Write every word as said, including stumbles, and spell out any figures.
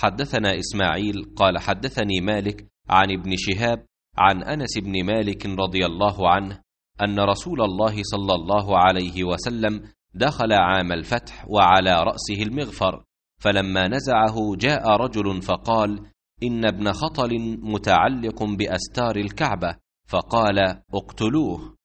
حدثنا إسماعيل قال حدثني مالك عن ابن شهاب عن أنس بن مالك رضي الله عنه أن رسول الله صلى الله عليه وسلم دخل عام الفتح وعلى رأسه المغفر، فلما نزعه جاء رجل فقال: إن ابن خطل متعلق بأستار الكعبة، فقال: اقتلوه.